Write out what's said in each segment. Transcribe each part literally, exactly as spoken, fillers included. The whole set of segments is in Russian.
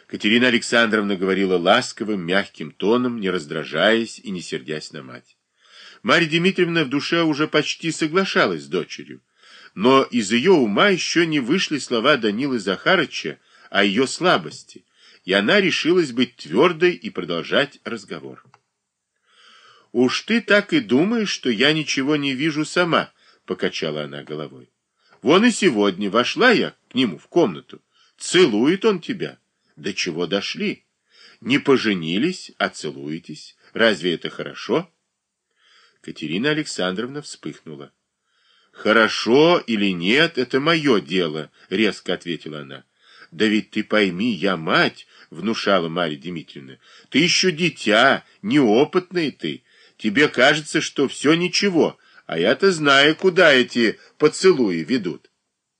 Катерина Александровна говорила ласковым, мягким тоном, не раздражаясь и не сердясь на мать. Марья Дмитриевна в душе уже почти соглашалась с дочерью, но из ее ума еще не вышли слова Данилы Захарыча о ее слабости, и она решилась быть твердой и продолжать разговор. «Уж ты так и думаешь, что я ничего не вижу сама», — покачала она головой. «Вон и сегодня вошла я к нему в комнату. Целует он тебя. До чего дошли? Не поженились, а целуетесь. Разве это хорошо?» Катерина Александровна вспыхнула. «Хорошо или нет, это мое дело», — резко ответила она. «Да ведь ты пойми, я мать», — внушала Марья Дмитриевна. «Ты еще дитя, неопытный ты. Тебе кажется, что все ничего, а я-то знаю, куда эти поцелуи ведут».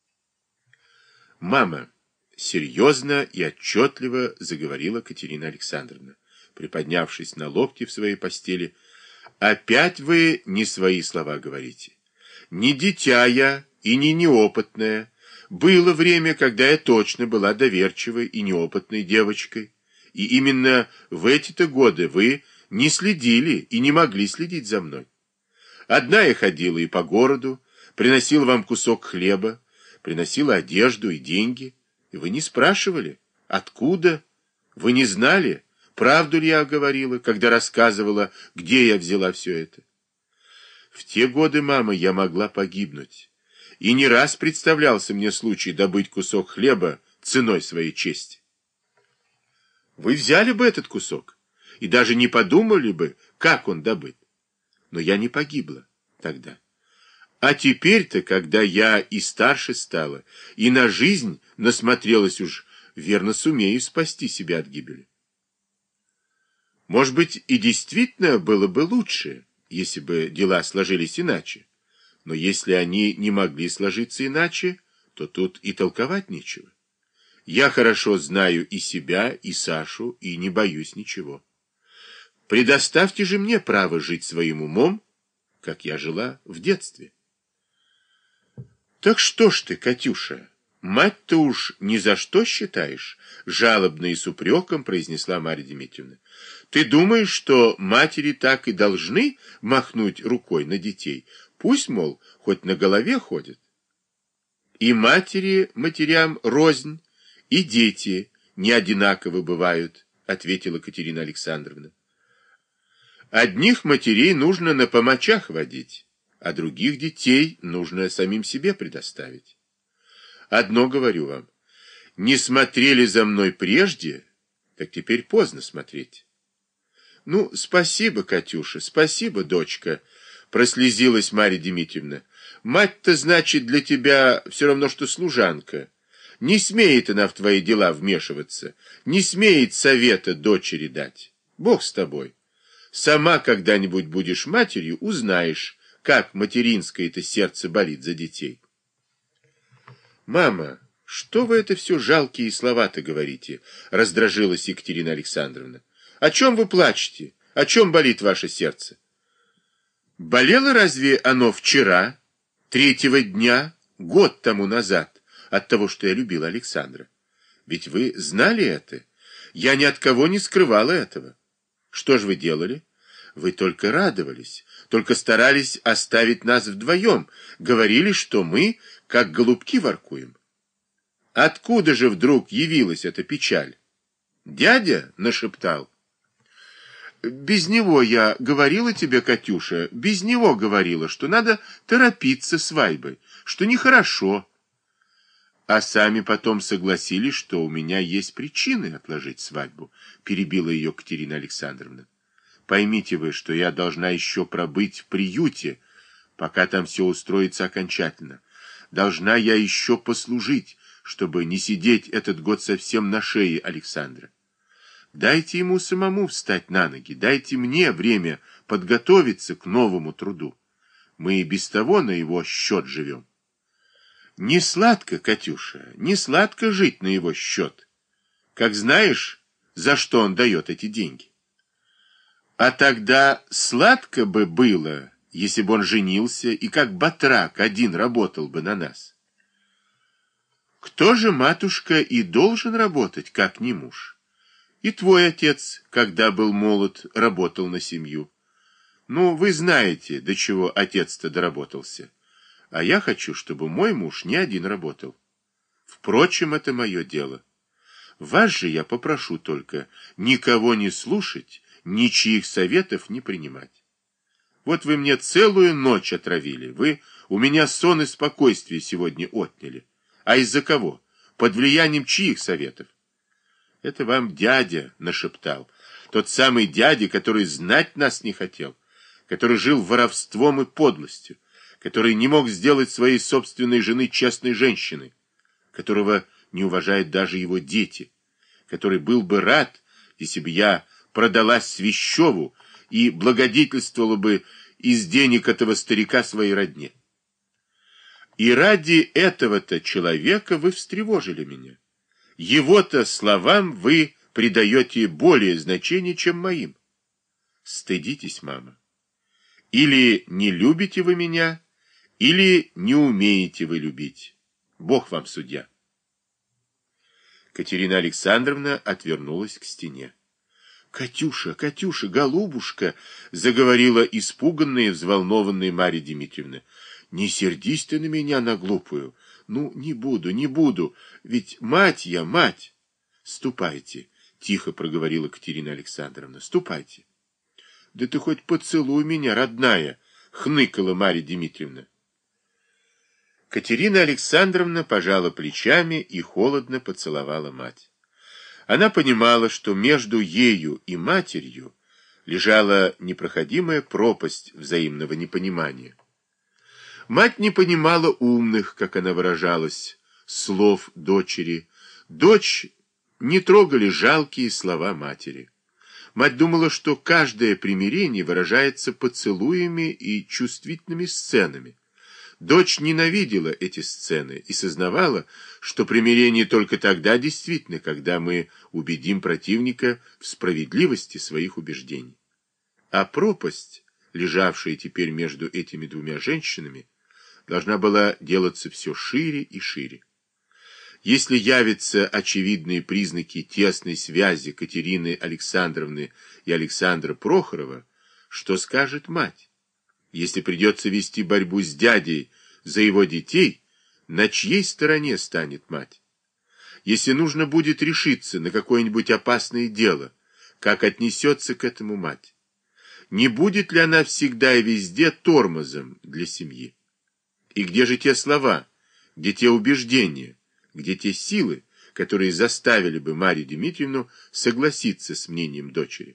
«Мама», — серьезно и отчетливо заговорила Катерина Александровна, приподнявшись на локти в своей постели, — «опять вы не свои слова говорите. Не дитя я и не неопытная. Было время, когда я точно была доверчивой и неопытной девочкой. И именно в эти-то годы вы не следили и не могли следить за мной. Одна я ходила и по городу, приносила вам кусок хлеба, приносила одежду и деньги. И вы не спрашивали, откуда? Вы не знали, правду ли я говорила, когда рассказывала, где я взяла все это? В те годы, мама, я могла погибнуть. И не раз представлялся мне случай добыть кусок хлеба ценой своей чести. Вы взяли бы этот кусок и даже не подумали бы, как он добыт. Но я не погибла тогда. А теперь-то, когда я и старше стала, и на жизнь насмотрелась уж, верно сумею спасти себя от гибели. Может быть, и действительно было бы лучше, если бы дела сложились иначе. Но если они не могли сложиться иначе, то тут и толковать нечего. Я хорошо знаю и себя, и Сашу, и не боюсь ничего. Предоставьте же мне право жить своим умом, как я жила в детстве. Так что ж ты, Катюша, мать-то уж ни за что считаешь? Жалобно и с упреком произнесла Марья Дмитриевна. Ты думаешь, что матери так и должны махнуть рукой на детей? Пусть, мол, хоть на голове ходят. И матери матерям рознь, и дети не одинаковы бывают, ответила Катерина Александровна. Одних матерей нужно на помочах водить, а других детей нужно самим себе предоставить. Одно говорю вам, не смотрели за мной прежде, так теперь поздно смотреть. Ну, спасибо, Катюша, спасибо, дочка, прослезилась Марья Дмитриевна. Мать-то, значит, для тебя все равно, что служанка. Не смеет она в твои дела вмешиваться, не смеет совета дочери дать. Бог с тобой. Сама когда-нибудь будешь матерью, узнаешь, как материнское-то сердце болит за детей. Мама, что вы это все жалкие слова-то говорите? Раздражилась Екатерина Александровна. О чем вы плачете? О чем болит ваше сердце? Болело разве оно вчера, третьего дня, год тому назад, от того, что я любила Александра? Ведь вы знали это. Я ни от кого не скрывала этого. Что же вы делали? Вы только радовались, только старались оставить нас вдвоем, говорили, что мы, как голубки, воркуем. Откуда же вдруг явилась эта печаль? Дядя нашептал. Без него я говорила тебе, Катюша, без него говорила, что надо торопиться свадьбой, что нехорошо. А сами потом согласились, что у меня есть причины отложить свадьбу, перебила ее Катерина Александровна. Поймите вы, что я должна еще пробыть в приюте, пока там все устроится окончательно. Должна я еще послужить, чтобы не сидеть этот год совсем на шее Александра. Дайте ему самому встать на ноги, дайте мне время подготовиться к новому труду. Мы и без того на его счет живем. Не сладко, Катюша, не сладко жить на его счет. Как знаешь, за что он дает эти деньги. А тогда сладко бы было, если бы он женился и как батрак один работал бы на нас. Кто же, матушка, и должен работать, как не муж? И твой отец, когда был молод, работал на семью. Ну, вы знаете, до чего отец-то доработался. А я хочу, чтобы мой муж не один работал. Впрочем, это мое дело. Вас же я попрошу только никого не слушать, ничьих советов не принимать. Вот вы мне целую ночь отравили, вы у меня сон и спокойствие сегодня отняли. А из-за кого? Под влиянием чьих советов? Это вам дядя нашептал. Тот самый дядя, который знать нас не хотел, который жил воровством и подлостью, который не мог сделать своей собственной жены честной женщиной, которого не уважают даже его дети, который был бы рад, если бы я продалась Свящеву и благодетельствовала бы из денег этого старика своей родне. И ради этого-то человека вы встревожили меня. Его-то словам вы придаете более значение, чем моим. Стыдитесь, мама. Или не любите вы меня, или не умеете вы любить. Бог вам судья. Катерина Александровна отвернулась к стене. «Катюша, Катюша, голубушка!» — заговорила испуганная и взволнованная Марья Дмитриевна. «Не сердись ты на меня, на глупую. Ну, не буду, не буду. Ведь мать я, мать!» «Ступайте!» — тихо проговорила Катерина Александровна. «Ступайте!» «Да ты хоть поцелуй меня, родная!» — хныкала Марья Дмитриевна. Катерина Александровна пожала плечами и холодно поцеловала мать. Она понимала, что между ею и матерью лежала непроходимая пропасть взаимного непонимания. Мать не понимала умных, как она выражалась, слов дочери. Дочь не трогали жалкие слова матери. Мать думала, что каждое примирение выражается поцелуями и чувствительными сценами. Дочь ненавидела эти сцены и сознавала, что примирение только тогда действительно, когда мы убедим противника в справедливости своих убеждений. А пропасть, лежавшая теперь между этими двумя женщинами, должна была делаться все шире и шире. Если явятся очевидные признаки тесной связи Катерины Александровны и Александра Прохорова, что скажет мать? Если придется вести борьбу с дядей за его детей, на чьей стороне станет мать? Если нужно будет решиться на какое-нибудь опасное дело, как отнесется к этому мать? Не будет ли она всегда и везде тормозом для семьи? И где же те слова, где те убеждения, где те силы, которые заставили бы Марью Дмитриевну согласиться с мнением дочери?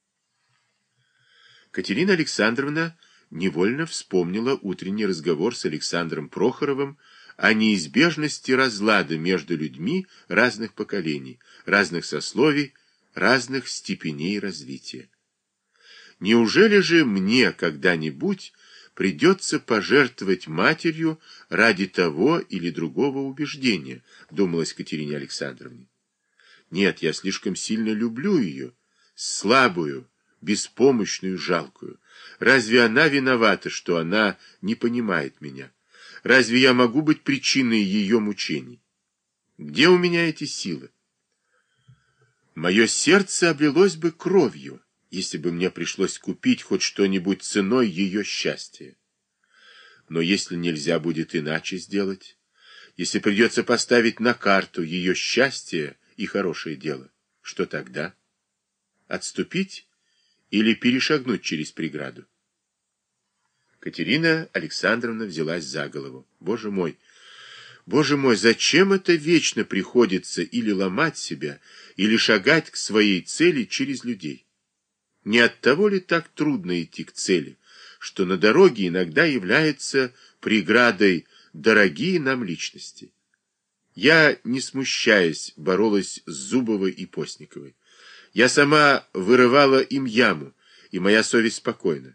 Катерина Александровна невольно вспомнила утренний разговор с Александром Прохоровым о неизбежности разлада между людьми разных поколений, разных сословий, разных степеней развития. Неужели же мне когда-нибудь придется пожертвовать матерью ради того или другого убеждения, думалась Катерине Александровне. Нет, я слишком сильно люблю ее, слабую, беспомощную, жалкую. Разве она виновата, что она не понимает меня? Разве я могу быть причиной ее мучений? Где у меня эти силы? Мое сердце облилось бы кровью, если бы мне пришлось купить хоть что-нибудь ценой ее счастья. Но если нельзя будет иначе сделать, если придется поставить на карту ее счастье и хорошее дело, что тогда? Отступить или перешагнуть через преграду? Катерина Александровна взялась за голову. Боже мой, боже мой, зачем это вечно приходится или ломать себя, или шагать к своей цели через людей? Не от того ли так трудно идти к цели, что на дороге иногда является преградой дорогие нам личности? Я, не смущаясь, боролась с Зубовой и Постниковой. Я сама вырывала им яму, и моя совесть спокойна.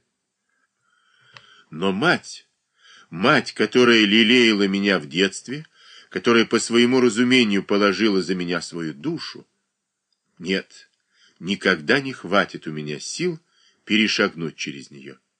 Но мать, мать, которая лелеяла меня в детстве, которая по своему разумению положила за меня свою душу, нет, никогда не хватит у меня сил перешагнуть через нее.